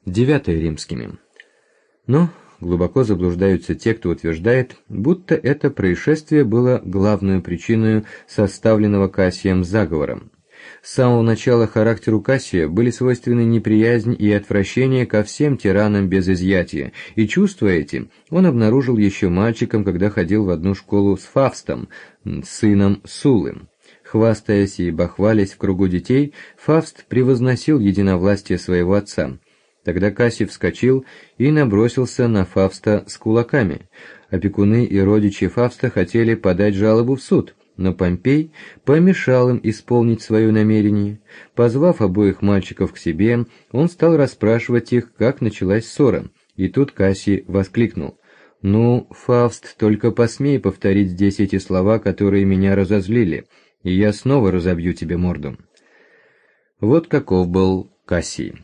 9 римскими. Но глубоко заблуждаются те, кто утверждает, будто это происшествие было главной причиной составленного Кассием заговора. С самого начала характеру Кассия были свойственны неприязнь и отвращение ко всем тиранам без изъятия, и чувства эти он обнаружил еще мальчиком, когда ходил в одну школу с Фавстом, сыном Суллы. Хвастаясь и бахвалясь в кругу детей, Фавст превозносил единовластие своего отца. Тогда Кассий вскочил и набросился на Фавста с кулаками. Опекуны и родичи Фавста хотели подать жалобу в суд, но Помпей помешал им исполнить свое намерение. Позвав обоих мальчиков к себе, он стал расспрашивать их, как началась ссора. И тут Кассий воскликнул: «Ну, Фавст, только посмей повторить здесь эти слова, которые меня разозлили, и я снова разобью тебе морду». Вот каков был Кассий.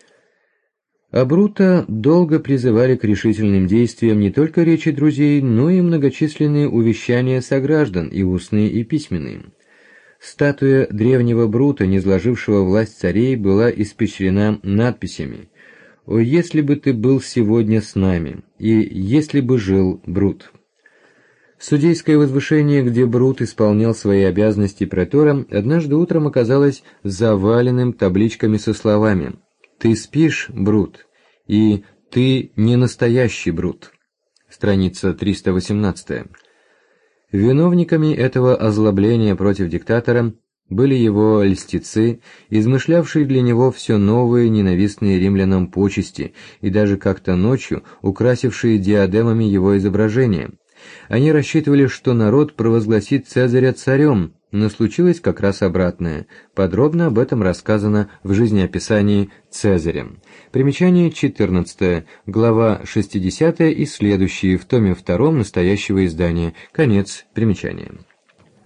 А Брута долго призывали к решительным действиям не только речи друзей, но и многочисленные увещания сограждан, и устные, и письменные. Статуя древнего Брута, низложившего власть царей, была испещрена надписями: «О, если бы ты был сегодня с нами, и если бы жил Брут». Судейское возвышение, где Брут исполнял свои обязанности претора, однажды утром оказалось заваленным табличками со словами: «Ты спишь, Брут, и ты не настоящий Брут». Страница 318. Виновниками этого озлобления против диктатора были его льстецы, измышлявшие для него все новые ненавистные римлянам почести и даже как-то ночью украсившие диадемами его изображение. Они рассчитывали, что народ провозгласит Цезаря царем, но случилось как раз обратное. Подробно об этом рассказано в жизнеописании Цезаря. Примечание 14, глава 60 и следующие в томе 2 настоящего издания. Конец примечания.